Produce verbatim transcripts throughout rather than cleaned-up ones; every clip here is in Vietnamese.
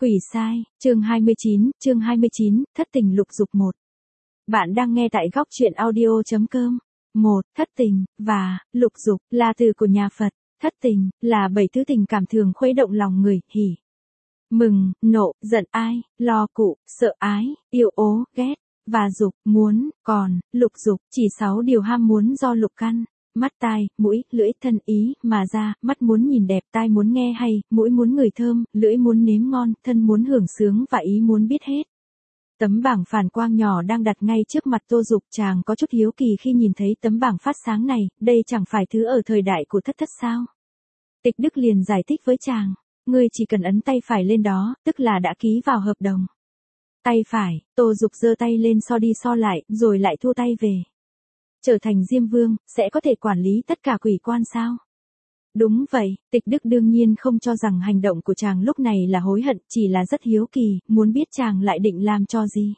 Quỷ sai, chương hai mươi chín, chương hai mươi chín, thất tình lục dục một. Bạn đang nghe tại góc truyện audio.com. một. Thất tình, và, lục dục, là từ của nhà Phật. Thất tình, là bảy thứ tình cảm thường khuấy động lòng người, hỉ, mừng, nộ, giận ai, lo cụ, sợ ái, yêu ố, ghét, và dục, muốn, còn, lục dục, chỉ sáu điều ham muốn do lục căn. Mắt, tai, mũi, lưỡi, thân ý, mà ra, mắt muốn nhìn đẹp, tai muốn nghe hay, mũi muốn ngửi thơm, lưỡi muốn nếm ngon, thân muốn hưởng sướng và ý muốn biết hết. Tấm bảng phản quang nhỏ đang đặt ngay trước mặt Tô Dục, chàng có chút hiếu kỳ khi nhìn thấy tấm bảng phát sáng này, đây chẳng phải thứ ở thời đại của thất thất sao? Tịch Đức liền giải thích với chàng, ngươi chỉ cần ấn tay phải lên đó, tức là đã ký vào hợp đồng. Tay phải, Tô Dục giơ tay lên so đi so lại, rồi lại thu tay về. Trở thành Diêm Vương, sẽ có thể quản lý tất cả quỷ quan sao? Đúng vậy, Tịch Đức đương nhiên không cho rằng hành động của chàng lúc này là hối hận, chỉ là rất hiếu kỳ, muốn biết chàng lại định làm cho gì.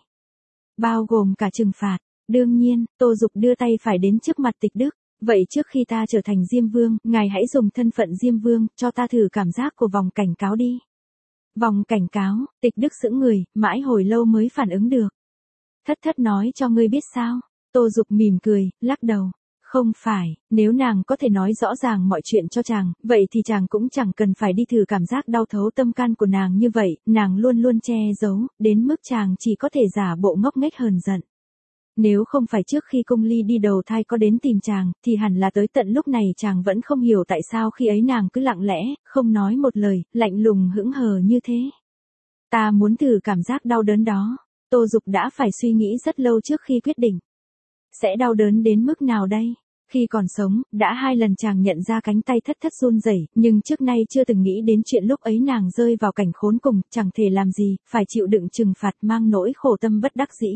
Bao gồm cả trừng phạt. Đương nhiên, Tô Dục đưa tay phải đến trước mặt Tịch Đức. Vậy trước khi ta trở thành Diêm Vương, ngài hãy dùng thân phận Diêm Vương, cho ta thử cảm giác của vòng cảnh cáo đi. Vòng cảnh cáo, Tịch Đức sững người, mãi hồi lâu mới phản ứng được. Thất thất nói cho ngươi biết sao? Tô Dục mỉm cười, lắc đầu. Không phải, nếu nàng có thể nói rõ ràng mọi chuyện cho chàng, vậy thì chàng cũng chẳng cần phải đi thử cảm giác đau thấu tâm can của nàng như vậy, nàng luôn luôn che giấu, đến mức chàng chỉ có thể giả bộ ngốc nghếch hờn giận. Nếu không phải trước khi Cung Ly đi đầu thai có đến tìm chàng, thì hẳn là tới tận lúc này chàng vẫn không hiểu tại sao khi ấy nàng cứ lặng lẽ, không nói một lời, lạnh lùng hững hờ như thế. Ta muốn thử cảm giác đau đớn đó. Tô Dục đã phải suy nghĩ rất lâu trước khi quyết định. Sẽ đau đớn đến mức nào đây? Khi còn sống, đã hai lần chàng nhận ra cánh tay thất thất run rẩy, nhưng trước nay chưa từng nghĩ đến chuyện lúc ấy nàng rơi vào cảnh khốn cùng, chẳng thể làm gì, phải chịu đựng trừng phạt mang nỗi khổ tâm bất đắc dĩ.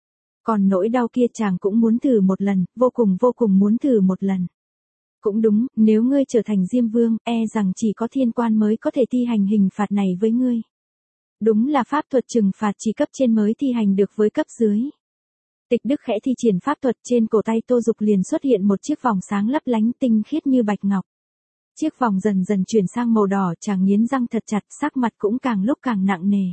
Còn nỗi đau kia chàng cũng muốn thử một lần, vô cùng vô cùng muốn thử một lần. Cũng đúng, nếu ngươi trở thành Diêm Vương, e rằng chỉ có thiên quan mới có thể thi hành hình phạt này với ngươi. Đúng là pháp thuật trừng phạt chỉ cấp trên mới thi hành được với cấp dưới. Tịch Đức khẽ thi triển pháp thuật, trên cổ tay Tô Dục liền xuất hiện một chiếc vòng sáng lấp lánh tinh khiết như bạch ngọc. Chiếc vòng dần dần chuyển sang màu đỏ, chàng nghiến răng thật chặt, sắc mặt cũng càng lúc càng nặng nề.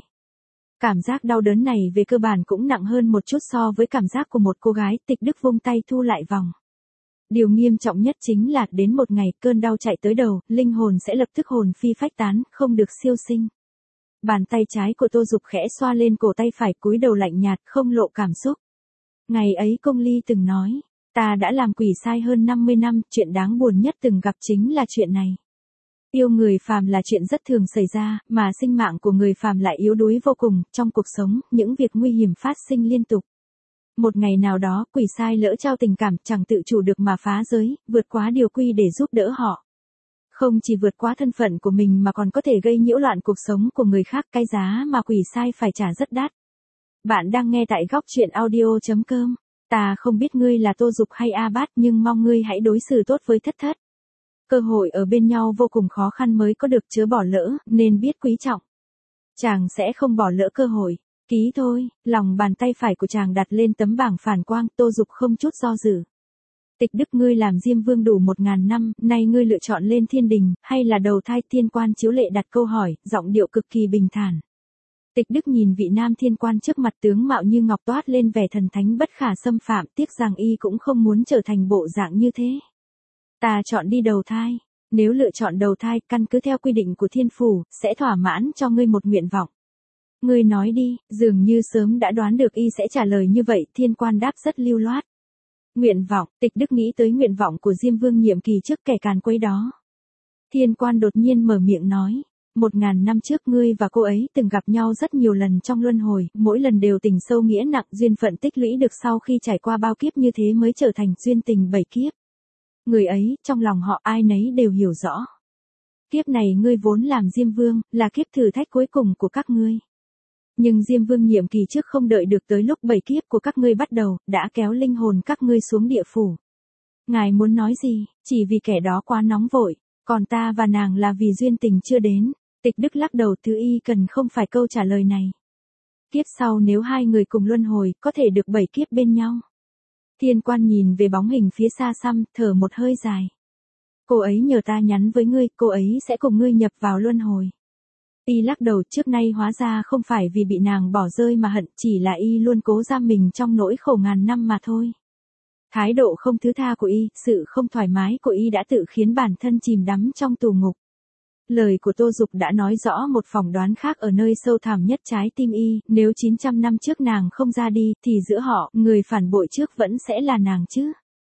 Cảm giác đau đớn này về cơ bản cũng nặng hơn một chút so với cảm giác của một cô gái. Tịch Đức vung tay thu lại vòng. Điều nghiêm trọng nhất chính là đến một ngày cơn đau chạy tới đầu, linh hồn sẽ lập tức hồn phi phách tán, không được siêu sinh. Bàn tay trái của Tô Dục khẽ xoa lên cổ tay phải, cúi đầu lạnh nhạt, không lộ cảm xúc. Ngày ấy Cung Ly từng nói, ta đã làm quỷ sai hơn năm mươi năm, chuyện đáng buồn nhất từng gặp chính là chuyện này. Yêu người phàm là chuyện rất thường xảy ra, mà sinh mạng của người phàm lại yếu đuối vô cùng, trong cuộc sống, những việc nguy hiểm phát sinh liên tục. Một ngày nào đó, quỷ sai lỡ trao tình cảm, chẳng tự chủ được mà phá giới, vượt quá điều quy để giúp đỡ họ. Không chỉ vượt quá thân phận của mình mà còn có thể gây nhiễu loạn cuộc sống của người khác, cái giá mà quỷ sai phải trả rất đắt. Bạn đang nghe tại góc truyện audio.com. Ta không biết ngươi là Tô Dục hay A Bát, nhưng mong ngươi hãy đối xử tốt với thất thất. Cơ hội ở bên nhau vô cùng khó khăn mới có được, chớ bỏ lỡ, nên biết quý trọng. Chàng sẽ không bỏ lỡ cơ hội. Ký thôi. Lòng bàn tay phải của chàng đặt lên tấm bảng phản quang, Tô Dục không chút do dự. Tịch Đức, ngươi làm Diêm Vương đủ một ngàn năm, nay ngươi lựa chọn lên thiên đình, hay là đầu thai? Thiên quan Chiếu Lệ đặt câu hỏi, giọng điệu cực kỳ bình thản. Tịch Đức nhìn vị nam thiên quan trước mặt, tướng mạo như ngọc, toát lên vẻ thần thánh bất khả xâm phạm, tiếc rằng y cũng không muốn trở thành bộ dạng như thế. Ta chọn đi đầu thai. Nếu lựa chọn đầu thai, căn cứ theo quy định của thiên phủ, sẽ thỏa mãn cho ngươi một nguyện vọng. Ngươi nói đi. Dường như sớm đã đoán được y sẽ trả lời như vậy, thiên quan đáp rất lưu loát. Nguyện vọng. Tịch Đức nghĩ tới nguyện vọng của Diêm Vương nhiệm kỳ trước, kẻ càn quấy đó. Thiên quan đột nhiên mở miệng nói. Một ngàn năm trước ngươi và cô ấy từng gặp nhau rất nhiều lần trong luân hồi, mỗi lần đều tình sâu nghĩa nặng, duyên phận tích lũy được sau khi trải qua bao kiếp như thế mới trở thành duyên tình bảy kiếp. Người ấy, trong lòng họ ai nấy đều hiểu rõ. Kiếp này ngươi vốn làm Diêm Vương, là kiếp thử thách cuối cùng của các ngươi. Nhưng Diêm Vương nhiệm kỳ trước không đợi được tới lúc bảy kiếp của các ngươi bắt đầu, đã kéo linh hồn các ngươi xuống địa phủ. Ngài muốn nói gì? Chỉ vì kẻ đó quá nóng vội, còn ta và nàng là vì duyên tình chưa đến. Tịch Đức lắc đầu, thứ y cần không phải câu trả lời này. Kiếp sau nếu hai người cùng luân hồi, có thể được bảy kiếp bên nhau. Thiên quan nhìn về bóng hình phía xa xăm, thở một hơi dài. Cô ấy nhờ ta nhắn với ngươi, cô ấy sẽ cùng ngươi nhập vào luân hồi. Y lắc đầu, trước nay hóa ra không phải vì bị nàng bỏ rơi mà hận, chỉ là Y luôn cố giam mình trong nỗi khổ ngàn năm mà thôi. Thái độ không thứ tha của Y, sự không thoải mái của Y đã tự khiến bản thân chìm đắm trong tù ngục. Lời của Tô Dục đã nói rõ một phỏng đoán khác ở nơi sâu thẳm nhất trái tim Y, nếu chín trăm năm trước nàng không ra đi, thì giữa họ, người phản bội trước vẫn sẽ là nàng chứ.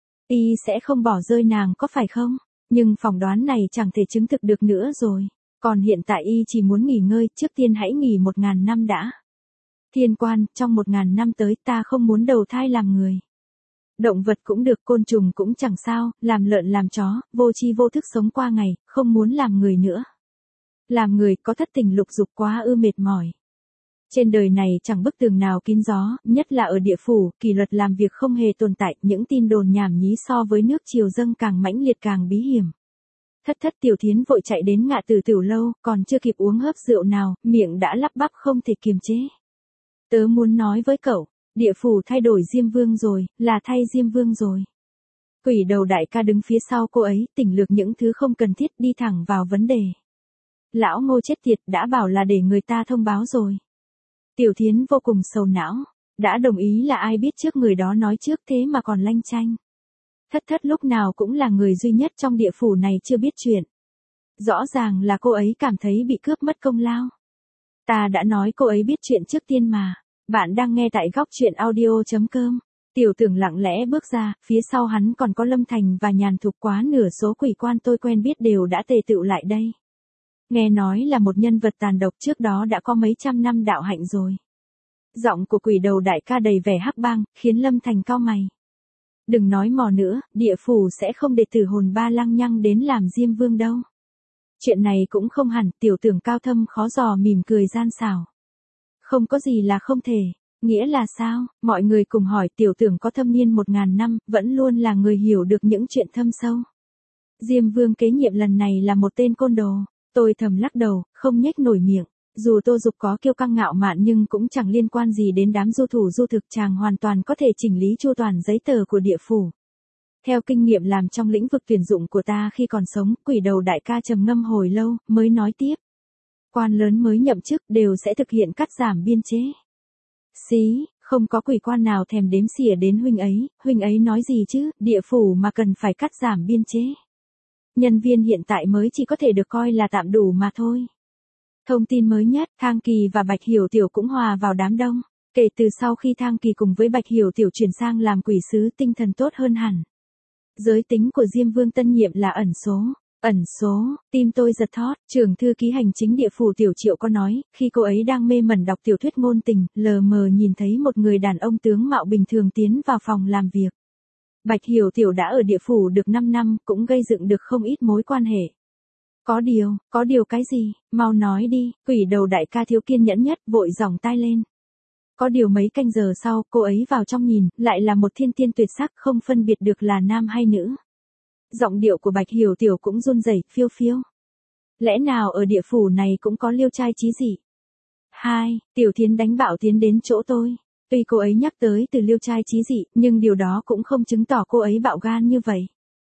Y sẽ không bỏ rơi nàng có phải không? Nhưng phỏng đoán này chẳng thể chứng thực được nữa rồi. Còn hiện tại Y chỉ muốn nghỉ ngơi, trước tiên hãy nghỉ một ngàn năm đã. Thiên Quan, trong một ngàn năm tới ta không muốn đầu thai làm người. Động vật cũng được, côn trùng cũng chẳng sao, làm lợn làm chó, vô tri vô thức sống qua ngày, không muốn làm người nữa. Làm người có thất tình lục dục quá ư mệt mỏi. Trên đời này chẳng bức tường nào kín gió, nhất là ở địa phủ, kỷ luật làm việc không hề tồn tại, những tin đồn nhảm nhí so với nước triều dâng càng mãnh liệt càng bí hiểm. Thất thất Tiểu Thiến vội chạy đến ngạ tử tiểu lâu, còn chưa kịp uống hớp rượu nào, miệng đã lắp bắp không thể kiềm chế. Tớ muốn nói với cậu, địa phủ thay đổi Diêm Vương rồi, là thay Diêm Vương rồi. Quỷ đầu đại ca đứng phía sau cô ấy, tỉnh lược những thứ không cần thiết, đi thẳng vào vấn đề. Lão Ngô chết tiệt, đã bảo là để người ta thông báo rồi. Tiểu Thiến vô cùng sầu não, đã đồng ý là ai biết trước người đó nói trước thế mà còn lanh chanh. Thất thất lúc nào cũng là người duy nhất trong địa phủ này chưa biết chuyện. Rõ ràng là cô ấy cảm thấy bị cướp mất công lao. Ta đã nói cô ấy biết chuyện trước tiên mà. Bạn đang nghe tại góc truyện audio chấm com. Tiểu Tưởng lặng lẽ bước ra, phía sau hắn còn có Lâm Thành và Nhàn Thục, quá nửa số quỷ quan tôi quen biết đều đã tề tựu lại đây. Nghe nói là một nhân vật tàn độc, trước đó đã có mấy trăm năm đạo hạnh rồi. Giọng của quỷ đầu đại ca đầy vẻ hắc bang, khiến Lâm Thành cau mày. Đừng nói mò nữa, địa phủ sẽ không để tử hồn ba lăng nhăng đến làm Diêm Vương đâu. Chuyện này cũng không hẳn, Tiểu Tưởng cao thâm khó dò mỉm cười gian xảo. Không có gì là không thể, nghĩa là sao? Mọi người cùng hỏi. Tiểu Tưởng có thâm niên một ngàn năm, vẫn luôn là người hiểu được những chuyện thâm sâu. Diêm Vương kế nhiệm lần này là một tên côn đồ. Tôi thầm lắc đầu, không nhếch nổi miệng. Dù Tô Dục có kiêu căng ngạo mạn nhưng cũng chẳng liên quan gì đến đám du thủ du thực, chàng hoàn toàn có thể chỉnh lý chu toàn giấy tờ của địa phủ. Theo kinh nghiệm làm trong lĩnh vực tuyển dụng của ta khi còn sống, quỷ đầu đại ca trầm ngâm hồi lâu, mới nói tiếp. Quan lớn mới nhậm chức đều sẽ thực hiện cắt giảm biên chế. Xí, không có quỷ quan nào thèm đếm xỉa đến huynh ấy, huynh ấy nói gì chứ, địa phủ mà cần phải cắt giảm biên chế. Nhân viên hiện tại mới chỉ có thể được coi là tạm đủ mà thôi. Thông tin mới nhất, Thang Kỳ và Bạch Hiểu Tiểu cũng hòa vào đám đông. Kể từ sau khi Thang Kỳ cùng với Bạch Hiểu Tiểu chuyển sang làm quỷ sứ, tinh thần tốt hơn hẳn. Giới tính của Diêm Vương tân nhiệm là ẩn số. Ẩn số, tim tôi giật thót, trưởng thư ký hành chính địa phủ Tiểu Triệu có nói, khi cô ấy đang mê mẩn đọc tiểu thuyết ngôn tình, lờ mờ nhìn thấy một người đàn ông tướng mạo bình thường tiến vào phòng làm việc. Bạch Hiểu Tiểu đã ở địa phủ được năm năm, cũng gây dựng được không ít mối quan hệ. Có điều, có điều cái gì, mau nói đi, quỷ đầu đại ca thiếu kiên nhẫn nhất, vội giỏng tai lên. Có điều mấy canh giờ sau, cô ấy vào trong nhìn, lại là một thiên tiên tuyệt sắc, không phân biệt được là nam hay nữ. Giọng điệu của Bạch Hiểu Tiểu cũng run rẩy, phiêu phiêu. Lẽ nào ở địa phủ này cũng có liêu trai chí dị? Hai, Tiểu Thiến đánh bạo tiến đến chỗ tôi. Tuy cô ấy nhắc tới từ liêu trai chí dị, nhưng điều đó cũng không chứng tỏ cô ấy bạo gan như vậy.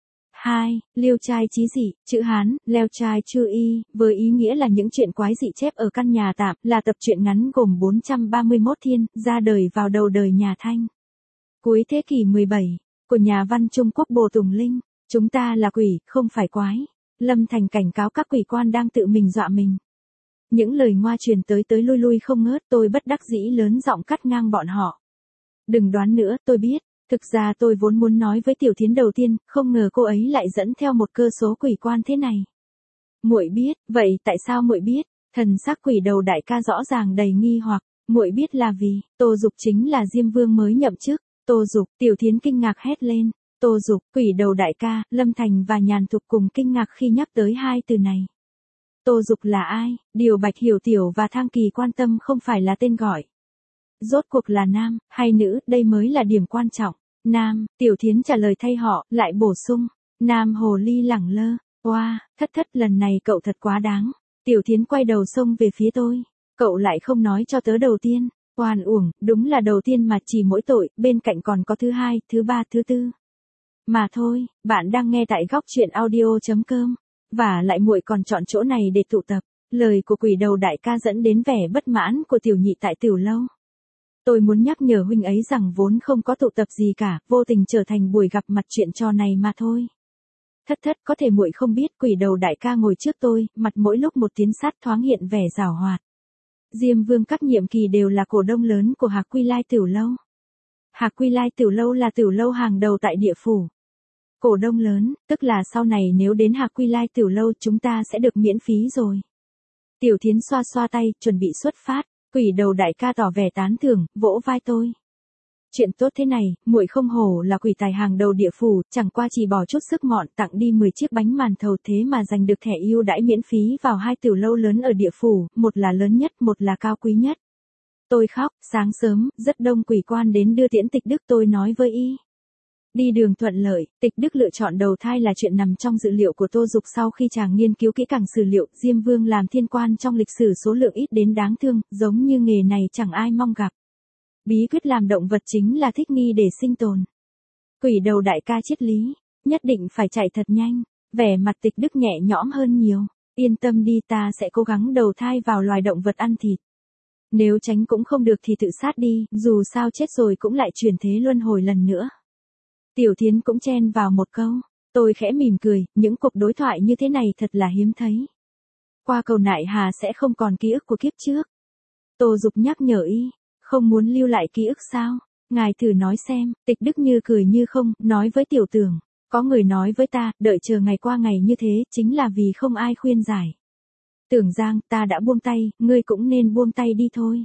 Hai, liêu trai chí dị, chữ Hán, leo trai chư y, với ý nghĩa là những chuyện quái dị chép ở căn nhà tạm, là tập truyện ngắn gồm bốn trăm ba mươi mốt thiên, ra đời vào đầu đời nhà Thanh. Cuối thế kỷ mười bảy, của nhà văn Trung Quốc Bồ Tùng Linh. Chúng ta là quỷ, không phải quái. Lâm Thành cảnh cáo các quỷ quan đang tự mình dọa mình. Những lời ngoa truyền tới tới lui lui không ngớt, tôi bất đắc dĩ lớn giọng cắt ngang bọn họ. Đừng đoán nữa, tôi biết. Thực ra tôi vốn muốn nói với Tiểu Thiến đầu tiên, không ngờ cô ấy lại dẫn theo một cơ số quỷ quan thế này. Muội biết, vậy tại sao muội biết? Thần sắc quỷ đầu đại ca rõ ràng đầy nghi hoặc, muội biết là vì, Tô Dục chính là Diêm Vương mới nhậm chức. Tô Dục, Tiểu Thiến kinh ngạc hét lên. Tô Dục, quỷ đầu đại ca, Lâm Thành và Nhàn Thục cùng kinh ngạc khi nhắc tới hai từ này. Tô Dục là ai? Điều Bạch Hiểu Tiểu và Thang Kỳ quan tâm không phải là tên gọi. Rốt cuộc là nam, hay nữ, đây mới là điểm quan trọng. Nam, Tiểu Thiến trả lời thay họ, lại bổ sung. Nam hồ ly lẳng lơ. Oa, wow, thất thất lần này cậu thật quá đáng. Tiểu Thiến quay đầu xông về phía tôi. Cậu lại không nói cho tớ đầu tiên. Oan uổng, đúng là đầu tiên mà chỉ mỗi tội, bên cạnh còn có thứ hai, thứ ba, thứ tư. Mà thôi, bạn đang nghe tại góc truyện audio chấm com. Và lại muội còn chọn chỗ này để tụ tập. Lời của quỷ đầu đại ca dẫn đến vẻ bất mãn của tiểu nhị tại tiểu lâu. Tôi muốn nhắc nhở huynh ấy rằng vốn không có tụ tập gì cả, vô tình trở thành buổi gặp mặt chuyện trò này mà thôi. Thất thất, có thể muội không biết, quỷ đầu đại ca ngồi trước tôi, mặt mỗi lúc một tiến sát, thoáng hiện vẻ giảo hoạt. Diêm Vương các nhiệm kỳ đều là cổ đông lớn của Hạc Quy Lai Tiểu Lâu. Hạc Quy Lai Tiểu Lâu là tiểu lâu hàng đầu tại địa phủ. Cổ đông lớn, tức là sau này nếu đến Hạc Quy Lai Tiểu Lâu chúng ta sẽ được miễn phí rồi. Tiểu Thiến xoa xoa tay, chuẩn bị xuất phát. Quỷ đầu đại ca tỏ vẻ tán thưởng, vỗ vai tôi. Chuyện tốt thế này, muội không hổ là quỷ tài hàng đầu địa phủ, chẳng qua chỉ bỏ chút sức mọn tặng đi mười chiếc bánh màn thầu thế mà giành được thẻ ưu đãi miễn phí vào hai tiểu lâu lớn ở địa phủ, một là lớn nhất, một là cao quý nhất. Tôi khóc, sáng sớm, rất đông quỷ quan đến đưa tiễn Tịch Đức, tôi nói với y. Đi đường thuận lợi, Tịch Đức lựa chọn đầu thai là chuyện nằm trong dự liệu của Tô Dục sau khi chàng nghiên cứu kỹ càng sử liệu, Diêm Vương làm thiên quan trong lịch sử số lượng ít đến đáng thương, giống như nghề này chẳng ai mong gặp. Bí quyết làm động vật chính là thích nghi để sinh tồn. Quỷ đầu đại ca triết lý, nhất định phải chạy thật nhanh, vẻ mặt Tịch Đức nhẹ nhõm hơn nhiều, yên tâm đi, ta sẽ cố gắng đầu thai vào loài động vật ăn thịt. Nếu tránh cũng không được thì tự sát đi, dù sao chết rồi cũng lại chuyển thế luân hồi lần nữa. Tiểu Thiến cũng chen vào một câu, tôi khẽ mỉm cười, những cuộc đối thoại như thế này thật là hiếm thấy. Qua cầu nại hà sẽ không còn ký ức của kiếp trước. Tô Dục nhắc nhở y, không muốn lưu lại ký ức sao, ngài thử nói xem. Tịch Đức như cười như không, nói với Tiểu Tưởng, có người nói với ta, đợi chờ ngày qua ngày như thế, chính là vì không ai khuyên giải. Tưởng Giang, ta đã buông tay, ngươi cũng nên buông tay đi thôi.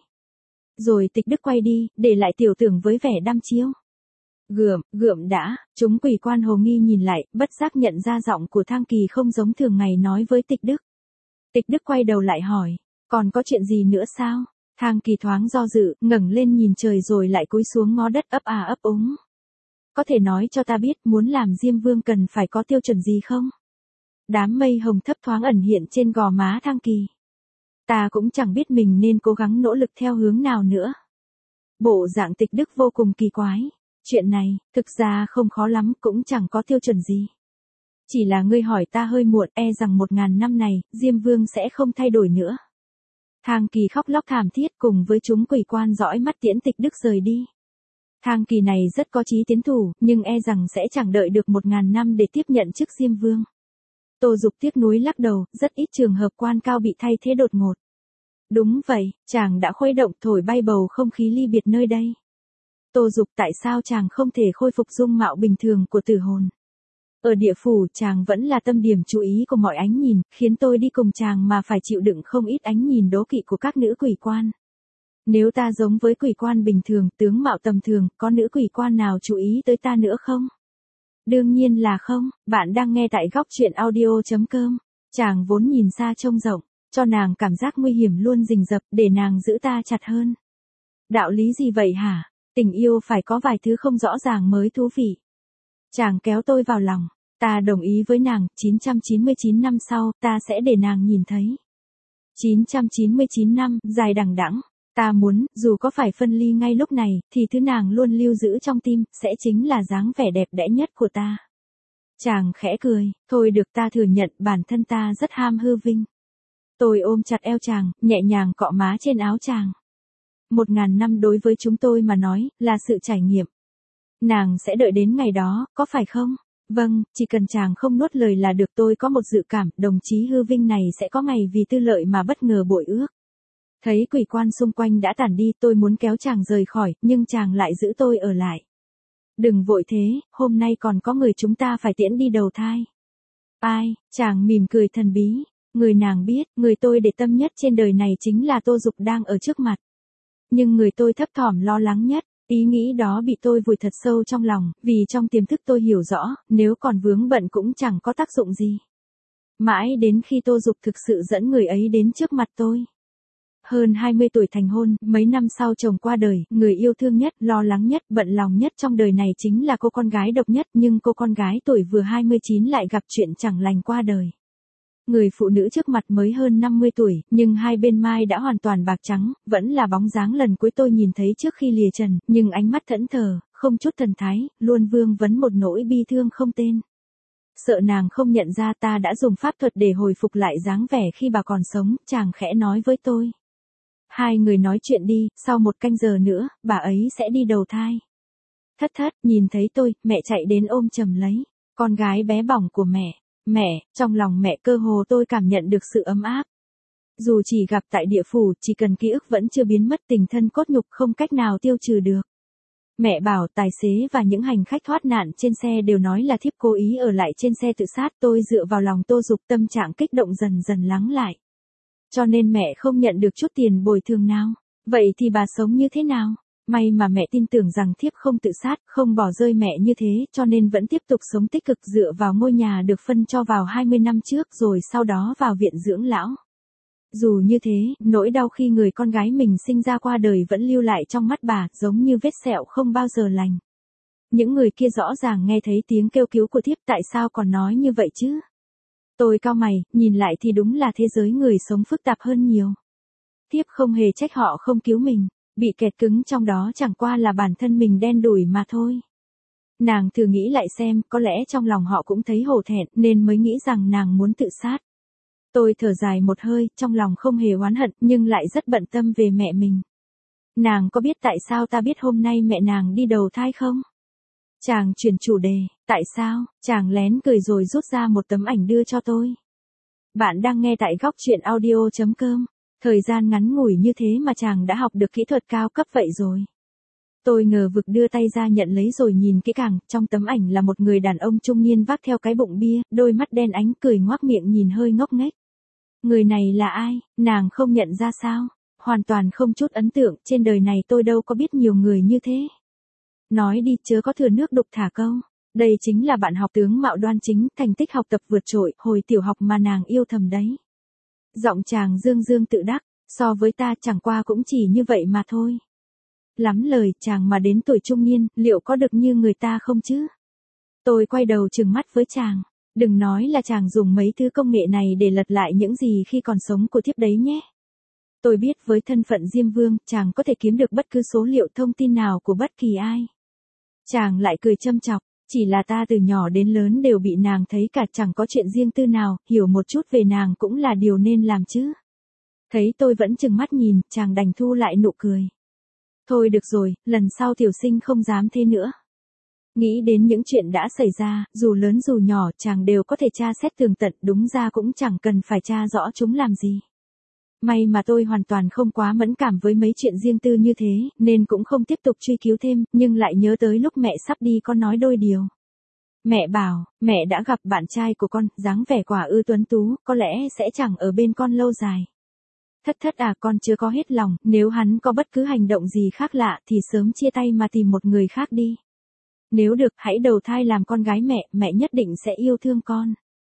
Rồi Tịch Đức quay đi, để lại Tiểu Tưởng với vẻ đăm chiêu. Gượm, gượm đã, chúng quỷ quan hồ nghi nhìn lại, bất giác nhận ra giọng của Thang Kỳ không giống thường ngày nói với Tịch Đức. Tịch Đức quay đầu lại hỏi, còn có chuyện gì nữa sao? Thang Kỳ thoáng do dự, ngẩng lên nhìn trời rồi lại cúi xuống ngó đất ấp à ấp úng. Có thể nói cho ta biết muốn làm Diêm Vương cần phải có tiêu chuẩn gì không? Đám mây hồng thấp thoáng ẩn hiện trên gò má Thang Kỳ. Ta cũng chẳng biết mình nên cố gắng nỗ lực theo hướng nào nữa. Bộ dạng Tịch Đức vô cùng kỳ quái. Chuyện này, thực ra không khó lắm, cũng chẳng có tiêu chuẩn gì. Chỉ là ngươi hỏi ta hơi muộn, e rằng một ngàn năm này, Diêm Vương sẽ không thay đổi nữa. Thang Kỳ khóc lóc thảm thiết cùng với chúng quỷ quan dõi mắt tiễn Tịch Đức rời đi. Thang Kỳ này rất có chí tiến thủ, nhưng e rằng sẽ chẳng đợi được một ngàn năm để tiếp nhận chức Diêm Vương. Tô Dục tiếc nuối lắc đầu, rất ít trường hợp quan cao bị thay thế đột ngột. Đúng vậy, chàng đã khuấy động thổi bay bầu không khí ly biệt nơi đây. Tô Dục, tại sao chàng không thể khôi phục dung mạo bình thường của tử hồn? Ở địa phủ chàng vẫn là tâm điểm chú ý của mọi ánh nhìn, khiến tôi đi cùng chàng mà phải chịu đựng không ít ánh nhìn đố kỵ của các nữ quỷ quan. Nếu ta giống với quỷ quan bình thường, tướng mạo tầm thường, có nữ quỷ quan nào chú ý tới ta nữa không? Đương nhiên là không, bạn đang nghe tại góc truyện audio chấm com. Chàng vốn nhìn xa trông rộng, cho nàng cảm giác nguy hiểm luôn rình rập, để nàng giữ ta chặt hơn. Đạo lý gì vậy hả? Tình yêu phải có vài thứ không rõ ràng mới thú vị. Chàng kéo tôi vào lòng, ta đồng ý với nàng, chín trăm chín mươi chín năm sau, ta sẽ để nàng nhìn thấy. chín trăm chín mươi chín năm, dài đằng đẵng, ta muốn, dù có phải phân ly ngay lúc này, thì thứ nàng luôn lưu giữ trong tim, sẽ chính là dáng vẻ đẹp đẽ nhất của ta. Chàng khẽ cười, thôi được, ta thừa nhận bản thân ta rất ham hư vinh. Tôi ôm chặt eo chàng, nhẹ nhàng cọ má trên áo chàng. Một ngàn năm đối với chúng tôi mà nói, là sự trải nghiệm. Nàng sẽ đợi đến ngày đó, có phải không? Vâng, chỉ cần chàng không nuốt lời là được. Tôi có một dự cảm, đồng chí hư vinh này sẽ có ngày vì tư lợi mà bất ngờ bội ước. Thấy quỷ quan xung quanh đã tản đi, tôi muốn kéo chàng rời khỏi, nhưng chàng lại giữ tôi ở lại. Đừng vội thế, hôm nay còn có người chúng ta phải tiễn đi đầu thai. Ai? Chàng mỉm cười thần bí. Người nàng biết, người tôi để tâm nhất trên đời này chính là Tô Dục đang ở trước mặt. Nhưng người tôi thấp thỏm lo lắng nhất, ý nghĩ đó bị tôi vùi thật sâu trong lòng, vì trong tiềm thức tôi hiểu rõ, nếu còn vướng bận cũng chẳng có tác dụng gì. Mãi đến khi Tô Dục thực sự dẫn người ấy đến trước mặt tôi. Hơn hai mươi tuổi thành hôn, mấy năm sau chồng qua đời, người yêu thương nhất, lo lắng nhất, bận lòng nhất trong đời này chính là cô con gái độc nhất, nhưng cô con gái tuổi vừa hai mươi chín lại gặp chuyện chẳng lành qua đời. Người phụ nữ trước mặt mới hơn năm mươi tuổi, nhưng hai bên mai đã hoàn toàn bạc trắng, vẫn là bóng dáng lần cuối tôi nhìn thấy trước khi lìa trần, nhưng ánh mắt thẫn thờ, không chút thần thái, luôn vương vấn một nỗi bi thương không tên. Sợ nàng không nhận ra ta đã dùng pháp thuật để hồi phục lại dáng vẻ khi bà còn sống, chàng khẽ nói với tôi. Hai người nói chuyện đi, sau một canh giờ nữa, bà ấy sẽ đi đầu thai. Thất thất, nhìn thấy tôi, mẹ chạy đến ôm chầm lấy. Con gái bé bỏng của mẹ. Mẹ, trong lòng mẹ cơ hồ tôi cảm nhận được sự ấm áp. Dù chỉ gặp tại địa phủ, chỉ cần ký ức vẫn chưa biến mất, tình thân cốt nhục không cách nào tiêu trừ được. Mẹ bảo tài xế và những hành khách thoát nạn trên xe đều nói là thiếp cố ý ở lại trên xe tự sát. Tôi dựa vào lòng Tô Dục, tâm trạng kích động dần dần lắng lại. Cho nên mẹ không nhận được chút tiền bồi thường nào. Vậy thì bà sống như thế nào? May mà mẹ tin tưởng rằng thiếp không tự sát, không bỏ rơi mẹ như thế, cho nên vẫn tiếp tục sống tích cực dựa vào ngôi nhà được phân cho vào hai mươi năm trước rồi sau đó vào viện dưỡng lão. Dù như thế, nỗi đau khi người con gái mình sinh ra qua đời vẫn lưu lại trong mắt bà, giống như vết sẹo không bao giờ lành. Những người kia rõ ràng nghe thấy tiếng kêu cứu của thiếp, tại sao còn nói như vậy chứ? Tôi cau mày, nhìn lại thì đúng là thế giới người sống phức tạp hơn nhiều. Thiếp không hề trách họ không cứu mình, bị kẹt cứng trong đó chẳng qua là bản thân mình đen đủi mà thôi. Nàng thử nghĩ lại xem, có lẽ trong lòng họ cũng thấy hổ thẹn nên mới nghĩ rằng nàng muốn tự sát. Tôi thở dài một hơi, trong lòng không hề oán hận nhưng lại rất bận tâm về mẹ mình. Nàng có biết tại sao ta biết hôm nay mẹ nàng đi đầu thai không? Chàng chuyển chủ đề, tại sao? Chàng lén cười rồi rút ra một tấm ảnh đưa cho tôi. Bạn đang nghe tại góc truyện audio chấm com. Thời gian ngắn ngủi như thế mà chàng đã học được kỹ thuật cao cấp vậy rồi. Tôi ngờ vực đưa tay ra nhận lấy rồi nhìn kỹ càng, trong tấm ảnh là một người đàn ông trung niên vác theo cái bụng bia, đôi mắt đen ánh cười ngoác miệng nhìn hơi ngốc nghếch. Người này là ai, nàng không nhận ra sao? Hoàn toàn không chút ấn tượng, trên đời này tôi đâu có biết nhiều người như thế. Nói đi chớ có thừa nước đục thả câu. Đây chính là bạn học tướng mạo đoan chính, thành tích học tập vượt trội, hồi tiểu học mà nàng yêu thầm đấy. Giọng chàng dương dương tự đắc, so với ta chẳng qua cũng chỉ như vậy mà thôi. Lắm lời, chàng mà đến tuổi trung niên, liệu có được như người ta không chứ? Tôi quay đầu trừng mắt với chàng. Đừng nói là chàng dùng mấy thứ công nghệ này để lật lại những gì khi còn sống của thiếp đấy nhé. Tôi biết với thân phận Diêm Vương, chàng có thể kiếm được bất cứ số liệu thông tin nào của bất kỳ ai. Chàng lại cười châm chọc, chỉ là ta từ nhỏ đến lớn đều bị nàng thấy cả, chẳng có chuyện riêng tư nào, hiểu một chút về nàng cũng là điều nên làm chứ. Thấy tôi vẫn trừng mắt nhìn, chàng đành thu lại nụ cười. Thôi được rồi, lần sau tiểu sinh không dám thế nữa. Nghĩ đến những chuyện đã xảy ra, dù lớn dù nhỏ, chàng đều có thể tra xét tường tận, đúng ra cũng chẳng cần phải tra rõ chúng làm gì. May mà tôi hoàn toàn không quá mẫn cảm với mấy chuyện riêng tư như thế, nên cũng không tiếp tục truy cứu thêm, nhưng lại nhớ tới lúc mẹ sắp đi con nói đôi điều. Mẹ bảo, mẹ đã gặp bạn trai của con, dáng vẻ quả ư tuấn tú, có lẽ sẽ chẳng ở bên con lâu dài. Thất thất à, con chưa có hết lòng, nếu hắn có bất cứ hành động gì khác lạ thì sớm chia tay mà tìm một người khác đi. Nếu được, hãy đầu thai làm con gái mẹ, mẹ nhất định sẽ yêu thương con.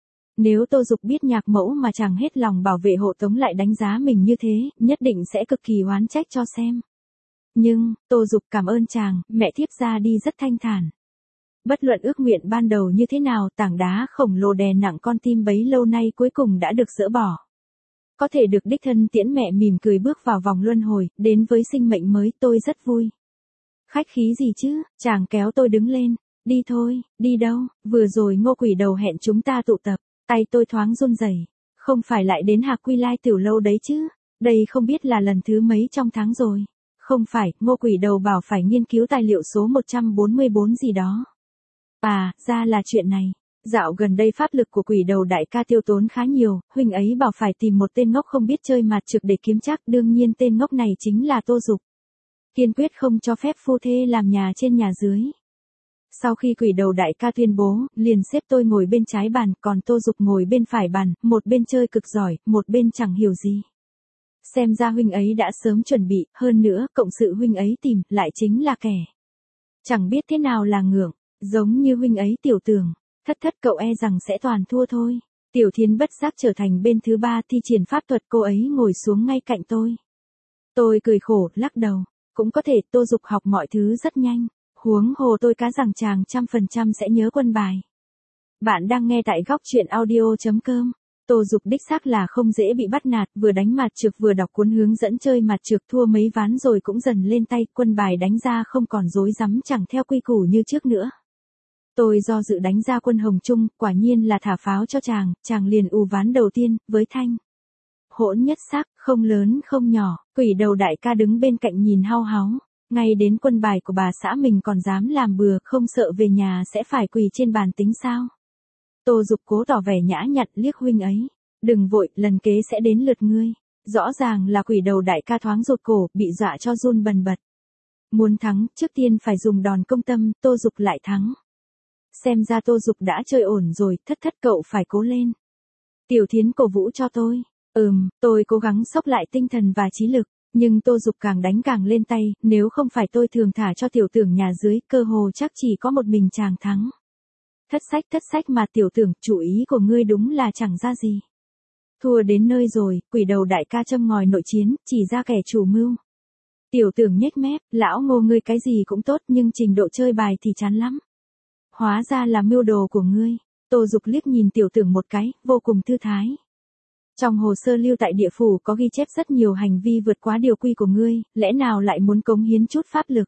Nếu Tô Dục biết nhạc mẫu mà chẳng hết lòng bảo vệ hộ tống lại đánh giá mình như thế, nhất định sẽ cực kỳ oán trách cho xem. Nhưng, Tô Dục cảm ơn chàng, mẹ thiếp ra đi rất thanh thản. Bất luận ước nguyện ban đầu như thế nào, tảng đá khổng lồ đè nặng con tim bấy lâu nay cuối cùng đã được dỡ bỏ. Có thể được đích thân tiễn mẹ mỉm cười bước vào vòng luân hồi, đến với sinh mệnh mới, tôi rất vui. Khách khí gì chứ, chàng kéo tôi đứng lên. Đi thôi, đi đâu, vừa rồi Ngô Quỷ Đầu hẹn chúng ta tụ tập. Tay tôi thoáng run rẩy. Không phải lại đến Hạc Quy Lai tiểu lâu đấy chứ? Đây không biết là lần thứ mấy trong tháng rồi. Không phải, Ngô Quỷ Đầu bảo phải nghiên cứu tài liệu số một trăm bốn mươi bốn gì đó. À, ra là chuyện này. Dạo gần đây pháp lực của Quỷ Đầu đại ca tiêu tốn khá nhiều, huynh ấy bảo phải tìm một tên ngốc không biết chơi mạt trực để kiếm trác, đương nhiên tên ngốc này chính là Tô Dục. Kiên quyết không cho phép phu thê làm nhà trên nhà dưới. Sau khi Quỷ Đầu đại ca tuyên bố, liền xếp tôi ngồi bên trái bàn, còn Tô Dục ngồi bên phải bàn, một bên chơi cực giỏi, một bên chẳng hiểu gì. Xem ra huynh ấy đã sớm chuẩn bị, hơn nữa, cộng sự huynh ấy tìm, lại chính là kẻ. Chẳng biết thế nào là ngưỡng, giống như huynh ấy tiểu tưởng, thất thất cậu e rằng sẽ toàn thua thôi. Tiểu Thiến bất giác trở thành bên thứ ba thi triển pháp thuật, cô ấy ngồi xuống ngay cạnh tôi. Tôi cười khổ, lắc đầu, cũng có thể Tô Dục học mọi thứ rất nhanh. Huống hồ tôi cá rằng chàng trăm phần trăm sẽ nhớ quân bài. Bạn đang nghe tại góc truyện audio chấm com. Tô Dục đích xác là không dễ bị bắt nạt, vừa đánh mạt trược vừa đọc cuốn hướng dẫn chơi mạt trược, thua mấy ván rồi cũng dần lên tay, quân bài đánh ra không còn rối rắm chẳng theo quy củ như trước nữa. Tôi do dự đánh ra quân Hồng Trung, quả nhiên là thả pháo cho chàng, chàng liền ù ván đầu tiên, với thanh. Hỗn nhất sắc, không lớn không nhỏ, quỷ đầu đại ca đứng bên cạnh nhìn hau háu. Ngay đến quân bài của bà xã mình còn dám làm bừa, không sợ về nhà sẽ phải quỳ trên bàn tính sao. Tô Dục cố tỏ vẻ nhã nhặn liếc huynh ấy. Đừng vội, lần kế sẽ đến lượt ngươi. Rõ ràng là quỷ đầu đại ca thoáng rụt cổ, bị dọa cho run bần bật. Muốn thắng, trước tiên phải dùng đòn công tâm, Tô Dục lại thắng. Xem ra Tô Dục đã chơi ổn rồi, thất thất cậu phải cố lên. Tiểu Thiến cổ vũ cho tôi. Ừm, tôi cố gắng xốc lại tinh thần và trí lực, nhưng Tô Dục càng đánh càng lên tay, nếu không phải tôi thường thả cho tiểu tưởng nhà dưới, cơ hồ chắc chỉ có một mình chàng thắng. Thất sách thất sách mà tiểu tưởng, chủ ý của ngươi đúng là chẳng ra gì. Thua đến nơi rồi, quỷ đầu đại ca châm ngòi nội chiến, chỉ ra kẻ chủ mưu. Tiểu tưởng nhếch mép, lão Ngô ngươi cái gì cũng tốt nhưng trình độ chơi bài thì chán lắm. Hóa ra là mưu đồ của ngươi. Tô Dục liếc nhìn tiểu tưởng một cái, vô cùng thư thái. Trong hồ sơ lưu tại địa phủ có ghi chép rất nhiều hành vi vượt quá điều quy của ngươi, lẽ nào lại muốn cống hiến chút pháp lực?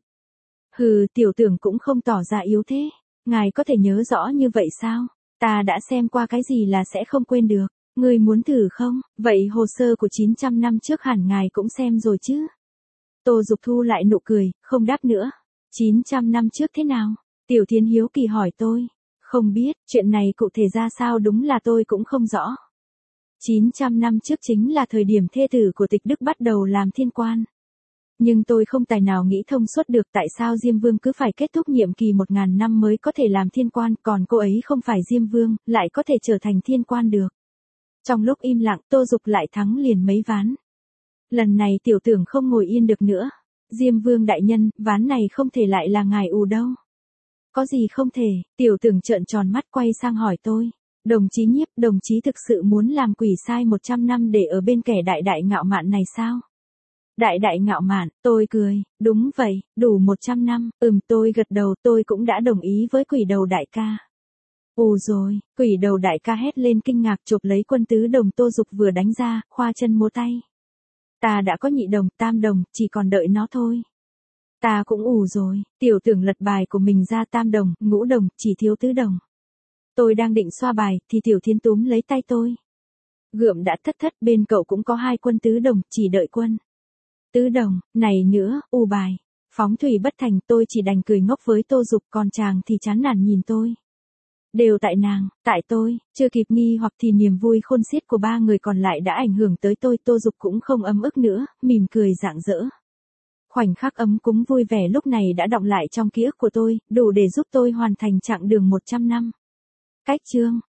Hừ, tiểu tưởng cũng không tỏ ra yếu thế. Ngài có thể nhớ rõ như vậy sao? Ta đã xem qua cái gì là sẽ không quên được. Ngươi muốn thử không? Vậy hồ sơ của chín trăm năm trước hẳn ngài cũng xem rồi chứ? Tô Dục thu lại nụ cười, không đáp nữa. chín trăm năm trước thế nào? Tiểu Thiến hiếu kỳ hỏi tôi. Không biết, chuyện này cụ thể ra sao đúng là tôi cũng không rõ. chín trăm năm trước chính là thời điểm thê tử của Tịch Đức bắt đầu làm thiên quan. Nhưng tôi không tài nào nghĩ thông suốt được tại sao Diêm Vương cứ phải kết thúc nhiệm kỳ một ngàn năm mới có thể làm thiên quan, còn cô ấy không phải Diêm Vương, lại có thể trở thành thiên quan được. Trong lúc im lặng, Tô Dục lại thắng liền mấy ván. Lần này tiểu tưởng không ngồi yên được nữa. Diêm Vương đại nhân, ván này không thể lại là ngài ù đâu. Có gì không thể, tiểu tưởng trợn tròn mắt quay sang hỏi tôi. Đồng chí Nhiếp, đồng chí thực sự muốn làm quỷ sai một trăm năm để ở bên kẻ đại đại ngạo mạn này sao? Đại đại ngạo mạn, tôi cười, đúng vậy, đủ một trăm năm, ừm tôi gật đầu, tôi cũng đã đồng ý với quỷ đầu đại ca. Ồ rồi, quỷ đầu đại ca hét lên kinh ngạc chộp lấy quân tứ đồng Tô Dục vừa đánh ra, khoa chân múa tay. Ta đã có nhị đồng, tam đồng, chỉ còn đợi nó thôi. Ta cũng ủ rồi, tiểu tưởng lật bài của mình ra tam đồng, ngũ đồng, chỉ thiếu tứ đồng. Tôi đang định xoa bài, thì Tiểu Thiến túm lấy tay tôi. Gượm đã thất thất, bên cậu cũng có hai quân tứ đồng, chỉ đợi quân. Tứ đồng, này nữa, u bài. Phóng thủy bất thành, tôi chỉ đành cười ngốc với Tô Dục, còn chàng thì chán nản nhìn tôi. Đều tại nàng, tại tôi, chưa kịp nghi hoặc thì niềm vui khôn xiết của ba người còn lại đã ảnh hưởng tới tôi. Tô Dục cũng không ấm ức nữa, mỉm cười rạng rỡ. Khoảnh khắc ấm cúng vui vẻ lúc này đã đọng lại trong ký ức của tôi, đủ để giúp tôi hoàn thành chặng đường một trăm năm. Cách chương